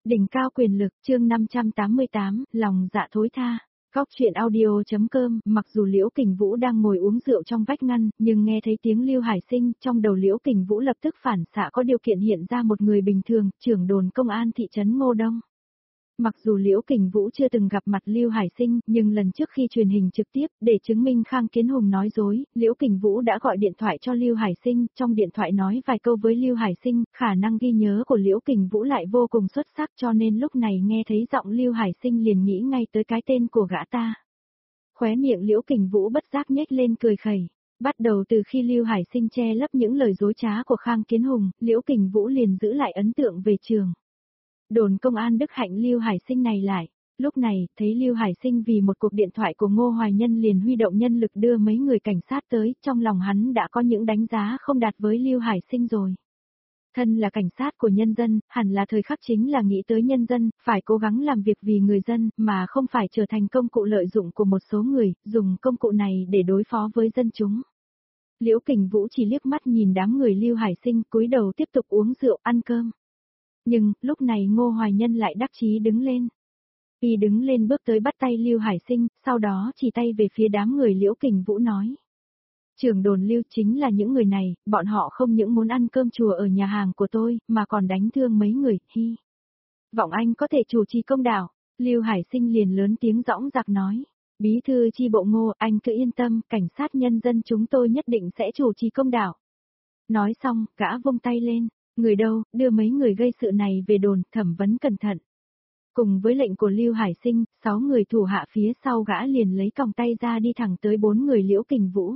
Đỉnh cao quyền lực, chương 588, lòng dạ thối tha. Góc truyện audio.com, mặc dù Liễu Kình Vũ đang ngồi uống rượu trong vách ngăn, nhưng nghe thấy tiếng Lưu Hải Sinh, trong đầu Liễu Kình Vũ lập tức phản xạ có điều kiện hiện ra một người bình thường, trưởng đồn công an thị trấn Ngô Đông. Mặc dù Liễu Kình Vũ chưa từng gặp mặt Lưu Hải Sinh, nhưng lần trước khi truyền hình trực tiếp, để chứng minh Khang Kiến Hùng nói dối, Liễu Kình Vũ đã gọi điện thoại cho Lưu Hải Sinh, trong điện thoại nói vài câu với Lưu Hải Sinh, khả năng ghi nhớ của Liễu Kình Vũ lại vô cùng xuất sắc cho nên lúc này nghe thấy giọng Lưu Hải Sinh liền nghĩ ngay tới cái tên của gã ta. Khóe miệng Liễu Kình Vũ bất giác nhếch lên cười khẩy. Bắt đầu từ khi Lưu Hải Sinh che lấp những lời dối trá của Khang Kiến Hùng, Liễu Kình Vũ liền giữ lại ấn tượng về trường đồn công an Đức Hạnh Lưu Hải Sinh này lại. Lúc này, thấy Lưu Hải Sinh vì một cuộc điện thoại của Ngô Hoài Nhân liền huy động nhân lực đưa mấy người cảnh sát tới, trong lòng hắn đã có những đánh giá không đạt với Lưu Hải Sinh rồi. Thân là cảnh sát của nhân dân, hẳn là thời khắc chính là nghĩ tới nhân dân, phải cố gắng làm việc vì người dân, mà không phải trở thành công cụ lợi dụng của một số người, dùng công cụ này để đối phó với dân chúng. Liễu Kình Vũ chỉ liếc mắt nhìn đám người Lưu Hải Sinh, cúi đầu tiếp tục uống rượu, ăn cơm. Nhưng, lúc này Ngô Hoài Nhân lại đắc chí đứng lên. Y đứng lên bước tới bắt tay Lưu Hải Sinh, sau đó chỉ tay về phía đám người Liễu Kình Vũ nói. Trưởng đồn Lưu chính là những người này, bọn họ không những muốn ăn cơm chùa ở nhà hàng của tôi, mà còn đánh thương mấy người, hi. Vọng anh có thể chủ trì công đạo, Lưu Hải Sinh liền lớn tiếng dõng dạc nói. Bí thư chi bộ Ngô, anh cứ yên tâm, cảnh sát nhân dân chúng tôi nhất định sẽ chủ trì công đạo. Nói xong, gã vung tay lên. Người đâu, đưa mấy người gây sự này về đồn, thẩm vấn cẩn thận. Cùng với lệnh của Lưu Hải Sinh, 6 người thủ hạ phía sau gã liền lấy còng tay ra đi thẳng tới 4 người Liễu Kình Vũ.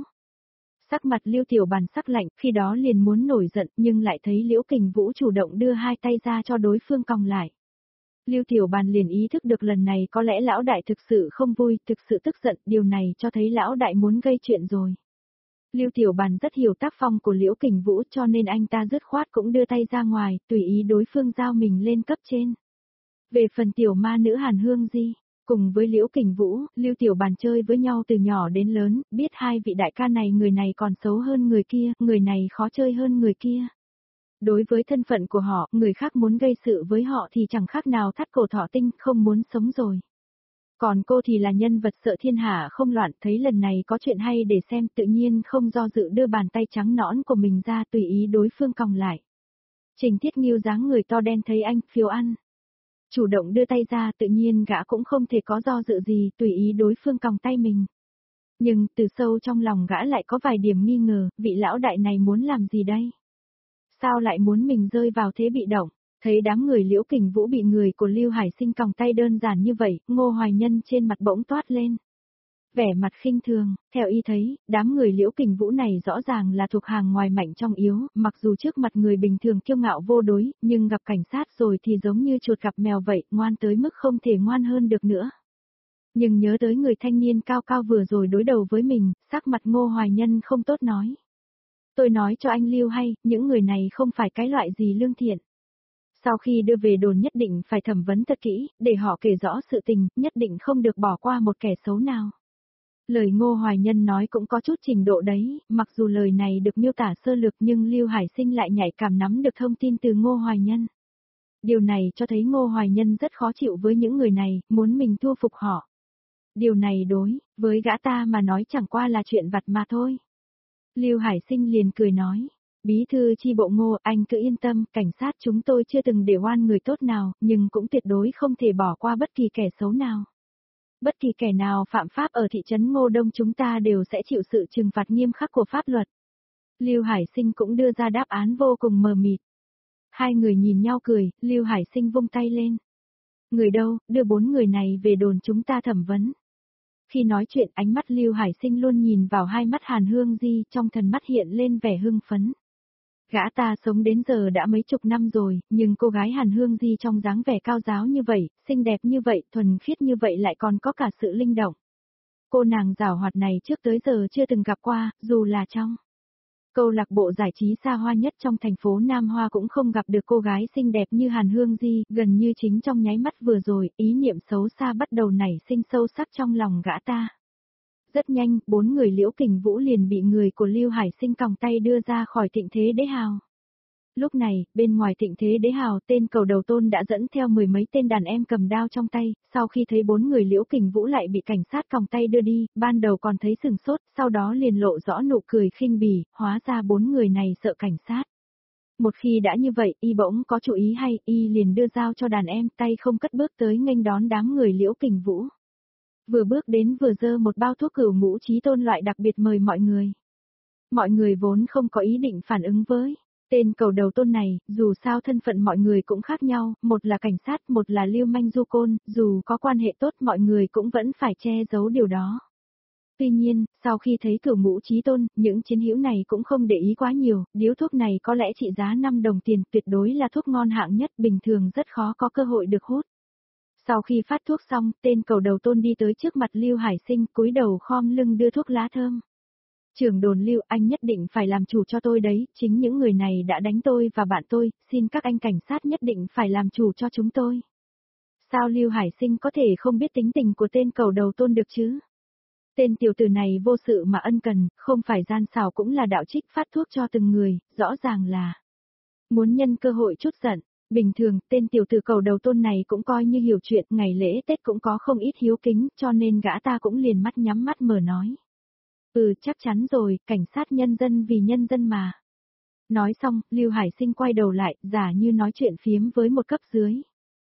Sắc mặt Lưu Tiểu Bàn sắc lạnh, khi đó liền muốn nổi giận, nhưng lại thấy Liễu Kình Vũ chủ động đưa hai tay ra cho đối phương còng lại. Lưu Tiểu Bàn liền ý thức được lần này có lẽ lão đại thực sự không vui, thực sự tức giận, điều này cho thấy lão đại muốn gây chuyện rồi. Lưu Tiểu Bàn rất hiểu tác phong của Liễu Kình Vũ cho nên anh ta dứt khoát cũng đưa tay ra ngoài, tùy ý đối phương giao mình lên cấp trên. Về phần tiểu ma nữ Hàn Hương Di, cùng với Liễu Kình Vũ, Lưu Tiểu Bàn chơi với nhau từ nhỏ đến lớn, biết hai vị đại ca này người này còn xấu hơn người kia, người này khó chơi hơn người kia. Đối với thân phận của họ, người khác muốn gây sự với họ thì chẳng khác nào thắt cổ thỏ tinh, không muốn sống rồi. Còn cô thì là nhân vật sợ thiên hạ không loạn, thấy lần này có chuyện hay để xem tự nhiên không do dự đưa bàn tay trắng nõn của mình ra tùy ý đối phương còng lại. Trình Thiết Nghiêu dáng người to đen thấy anh, phiếu ăn. Chủ động đưa tay ra tự nhiên gã cũng không thể có do dự gì tùy ý đối phương còng tay mình. Nhưng từ sâu trong lòng gã lại có vài điểm nghi ngờ, vị lão đại này muốn làm gì đây? Sao lại muốn mình rơi vào thế bị động? Thấy đám người Liễu Kình Vũ bị người của Lưu Hải Sinh còng tay đơn giản như vậy, Ngô Hoài Nhân trên mặt bỗng toát lên. Vẻ mặt khinh thường, theo y thấy, đám người Liễu Kình Vũ này rõ ràng là thuộc hàng ngoài mạnh trong yếu, mặc dù trước mặt người bình thường kiêu ngạo vô đối, nhưng gặp cảnh sát rồi thì giống như chuột gặp mèo vậy, ngoan tới mức không thể ngoan hơn được nữa. Nhưng nhớ tới người thanh niên cao cao vừa rồi đối đầu với mình, sắc mặt Ngô Hoài Nhân không tốt nói. Tôi nói cho anh Lưu hay, những người này không phải cái loại gì lương thiện. Sau khi đưa về đồn nhất định phải thẩm vấn thật kỹ, để họ kể rõ sự tình, nhất định không được bỏ qua một kẻ xấu nào. Lời Ngô Hoài Nhân nói cũng có chút trình độ đấy, mặc dù lời này được miêu tả sơ lược nhưng Lưu Hải Sinh lại nhạy cảm nắm được thông tin từ Ngô Hoài Nhân. Điều này cho thấy Ngô Hoài Nhân rất khó chịu với những người này, muốn mình thua phục họ. Điều này đối với gã ta mà nói chẳng qua là chuyện vặt mà thôi. Lưu Hải Sinh liền cười nói. Bí thư chi bộ Ngô, anh cứ yên tâm, cảnh sát chúng tôi chưa từng để oan người tốt nào, nhưng cũng tuyệt đối không thể bỏ qua bất kỳ kẻ xấu nào. Bất kỳ kẻ nào phạm pháp ở thị trấn Ngô Đông chúng ta đều sẽ chịu sự trừng phạt nghiêm khắc của pháp luật. Lưu Hải Sinh cũng đưa ra đáp án vô cùng mờ mịt. Hai người nhìn nhau cười, Lưu Hải Sinh vung tay lên. Người đâu, đưa 4 người này về đồn chúng ta thẩm vấn. Khi nói chuyện ánh mắt Lưu Hải Sinh luôn nhìn vào hai mắt Hàn Hương Di, trong thần mắt hiện lên vẻ hưng phấn. Gã ta sống đến giờ đã mấy chục năm rồi, nhưng cô gái Hàn Hương Di trong dáng vẻ cao giáo như vậy, xinh đẹp như vậy, thuần khiết như vậy lại còn có cả sự linh động. Cô nàng giảo hoạt này trước tới giờ chưa từng gặp qua, dù là trong câu lạc bộ giải trí xa hoa nhất trong thành phố Nam Hoa cũng không gặp được cô gái xinh đẹp như Hàn Hương Di, gần như chính trong nháy mắt vừa rồi, ý niệm xấu xa bắt đầu nảy sinh sâu sắc trong lòng gã ta. Rất nhanh, 4 người Liễu Kình Vũ liền bị người của Lưu Hải Sinh còng tay đưa ra khỏi Thịnh Thế Đế Hào. Lúc này, bên ngoài Thịnh Thế Đế Hào, tên cầu đầu tôn đã dẫn theo mười mấy tên đàn em cầm đao trong tay, sau khi thấy bốn người Liễu Kình Vũ lại bị cảnh sát còng tay đưa đi, ban đầu còn thấy sừng sốt, sau đó liền lộ rõ nụ cười khinh bỉ, hóa ra bốn người này sợ cảnh sát. Một khi đã như vậy, y bỗng có chủ ý hay, y liền đưa dao cho đàn em, tay không cất bước tới nghênh đón đám người Liễu Kình Vũ. Vừa bước đến vừa giơ một bao thuốc cửu ngũ chí tôn loại đặc biệt mời mọi người. Mọi người vốn không có ý định phản ứng với tên cầu đầu tôn này, dù sao thân phận mọi người cũng khác nhau, một là cảnh sát, một là lưu manh du côn, dù có quan hệ tốt mọi người cũng vẫn phải che giấu điều đó. Tuy nhiên, sau khi thấy cửu ngũ chí tôn, những chiến hữu này cũng không để ý quá nhiều, điếu thuốc này có lẽ trị giá 5 đồng tiền, tuyệt đối là thuốc ngon hạng nhất, bình thường rất khó có cơ hội được hút. Sau khi phát thuốc xong, tên cầu đầu tôn đi tới trước mặt Lưu Hải Sinh, cúi đầu khom lưng đưa thuốc lá thơm. Trưởng đồn Lưu, anh nhất định phải làm chủ cho tôi đấy, chính những người này đã đánh tôi và bạn tôi, xin các anh cảnh sát nhất định phải làm chủ cho chúng tôi. Sao Lưu Hải Sinh có thể không biết tính tình của tên cầu đầu tôn được chứ? Tên tiểu tử này vô sự mà ân cần, không phải gian xảo cũng là đạo trích phát thuốc cho từng người, rõ ràng là muốn nhân cơ hội chút giận. Bình thường, tên tiểu tử cầu đầu tôn này cũng coi như hiểu chuyện, ngày lễ Tết cũng có không ít hiếu kính, cho nên gã ta cũng liền mắt nhắm mắt mở nói. Chắc chắn rồi, cảnh sát nhân dân vì nhân dân mà. Nói xong, Lưu Hải Sinh quay đầu lại, giả như nói chuyện phiếm với một cấp dưới.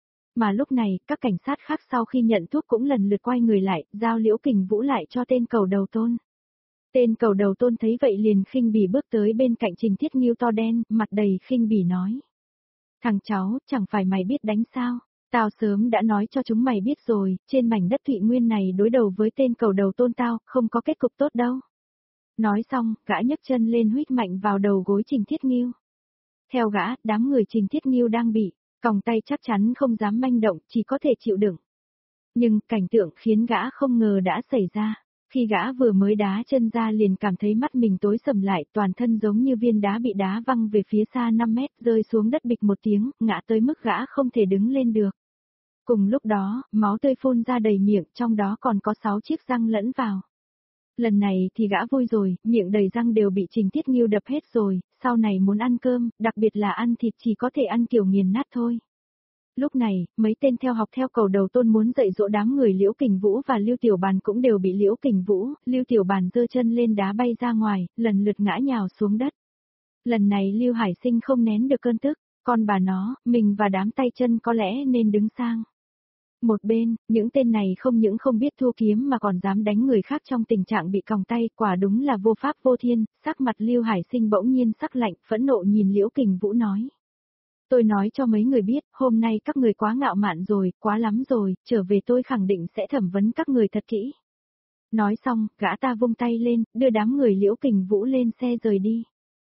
Mà lúc này, các cảnh sát khác sau khi nhận thuốc cũng lần lượt quay người lại, giao Liễu Kình Vũ lại cho tên cầu đầu tôn. Tên cầu đầu tôn thấy vậy liền khinh bỉ bước tới bên cạnh Trình Thiết Nghiêu to đen, mặt đầy khinh bỉ nói. Thằng cháu, chẳng phải mày biết đánh sao? Tao sớm đã nói cho chúng mày biết rồi, trên mảnh đất Thụy Nguyên này đối đầu với tên cầu đầu tôn tao, không có kết cục tốt đâu. Nói xong, gã nhấc chân lên huýt mạnh vào đầu gối Trình Thiết Nghiêu. Theo gã, đám người Trình Thiết Nghiêu đang bị còng tay chắc chắn không dám manh động, chỉ có thể chịu đựng. Nhưng cảnh tượng khiến gã không ngờ đã xảy ra. Khi gã vừa mới đá chân ra liền cảm thấy mắt mình tối sầm lại, toàn thân giống như viên đá bị đá văng về phía xa 5 mét, rơi xuống đất bịch một tiếng, ngã tới mức gã không thể đứng lên được. Cùng lúc đó, máu tươi phun ra đầy miệng, trong đó còn có 6 chiếc răng lẫn vào. Lần này thì gã vui rồi, miệng đầy răng đều bị Trình Thiết Nghiêu đập hết rồi, sau này muốn ăn cơm, đặc biệt là ăn thịt chỉ có thể ăn kiểu nghiền nát thôi. Lúc này, mấy tên theo học theo cầu đầu tôn muốn dạy dỗ đám người Liễu Kình Vũ và Lưu Tiểu Bàn cũng đều bị Liễu Kình Vũ, Lưu Tiểu Bàn giơ chân lên đá bay ra ngoài, lần lượt ngã nhào xuống đất. Lần này Lưu Hải Sinh không nén được cơn tức, con bà nó, mình và đám tay chân có lẽ nên đứng sang. Một bên, những tên này không những không biết thu kiếm mà còn dám đánh người khác trong tình trạng bị còng tay, quả đúng là vô pháp vô thiên, sắc mặt Lưu Hải Sinh bỗng nhiên sắc lạnh, phẫn nộ nhìn Liễu Kình Vũ nói. Tôi nói cho mấy người biết, hôm nay các người quá ngạo mạn rồi, quá lắm rồi, trở về tôi khẳng định sẽ thẩm vấn các người thật kỹ. Nói xong, gã ta vung tay lên, đưa đám người Liễu Kình Vũ lên xe rời đi.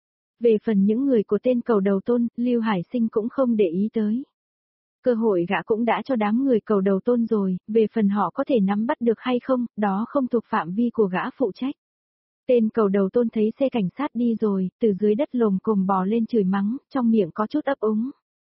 Về phần những người của tên cầu đầu tôn, Lưu Hải Sinh cũng không để ý tới. Cơ hội gã cũng đã cho đám người cầu đầu tôn rồi, về phần họ có thể nắm bắt được hay không, đó không thuộc phạm vi của gã phụ trách. Tên cầu đầu tôn thấy xe cảnh sát đi rồi, từ dưới đất lồm cồm bò lên chửi mắng, trong miệng có chút ấp úng.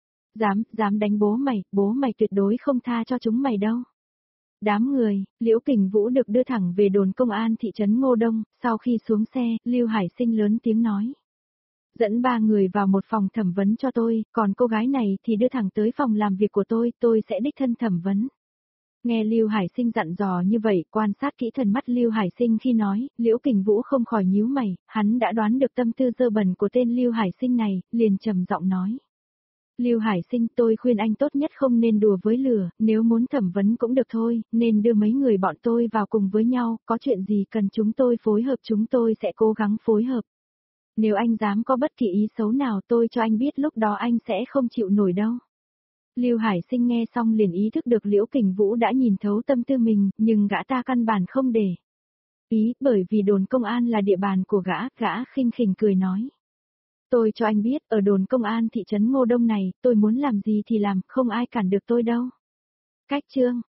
Dám đánh bố mày tuyệt đối không tha cho chúng mày đâu. Đám người, Liễu Kình Vũ được đưa thẳng về đồn công an thị trấn Ngô Đông, sau khi xuống xe, Lưu Hải Sinh lớn tiếng nói. Dẫn 3 người vào một phòng thẩm vấn cho tôi, còn cô gái này thì đưa thẳng tới phòng làm việc của tôi sẽ đích thân thẩm vấn. Nghe Lưu Hải Sinh dặn dò như vậy, quan sát kỹ thần mắt Lưu Hải Sinh khi nói, Liễu Kình Vũ không khỏi nhíu mày, hắn đã đoán được tâm tư dơ bẩn của tên Lưu Hải Sinh này, liền trầm giọng nói. Lưu Hải Sinh, tôi khuyên anh tốt nhất không nên đùa với lửa, nếu muốn thẩm vấn cũng được thôi, nên đưa mấy người bọn tôi vào cùng với nhau, có chuyện gì cần chúng tôi phối hợp chúng tôi sẽ cố gắng phối hợp. Nếu anh dám có bất kỳ ý xấu nào tôi cho anh biết lúc đó anh sẽ không chịu nổi đâu. Lưu Hải Sinh nghe xong liền ý thức được Liễu Kình Vũ đã nhìn thấu tâm tư mình, nhưng gã ta căn bản không để ý, bởi vì đồn công an là địa bàn của gã khinh khỉnh cười nói. Tôi cho anh biết, ở đồn công an thị trấn Ngô Đông này, tôi muốn làm gì thì làm, không ai cản được tôi đâu. Cách chương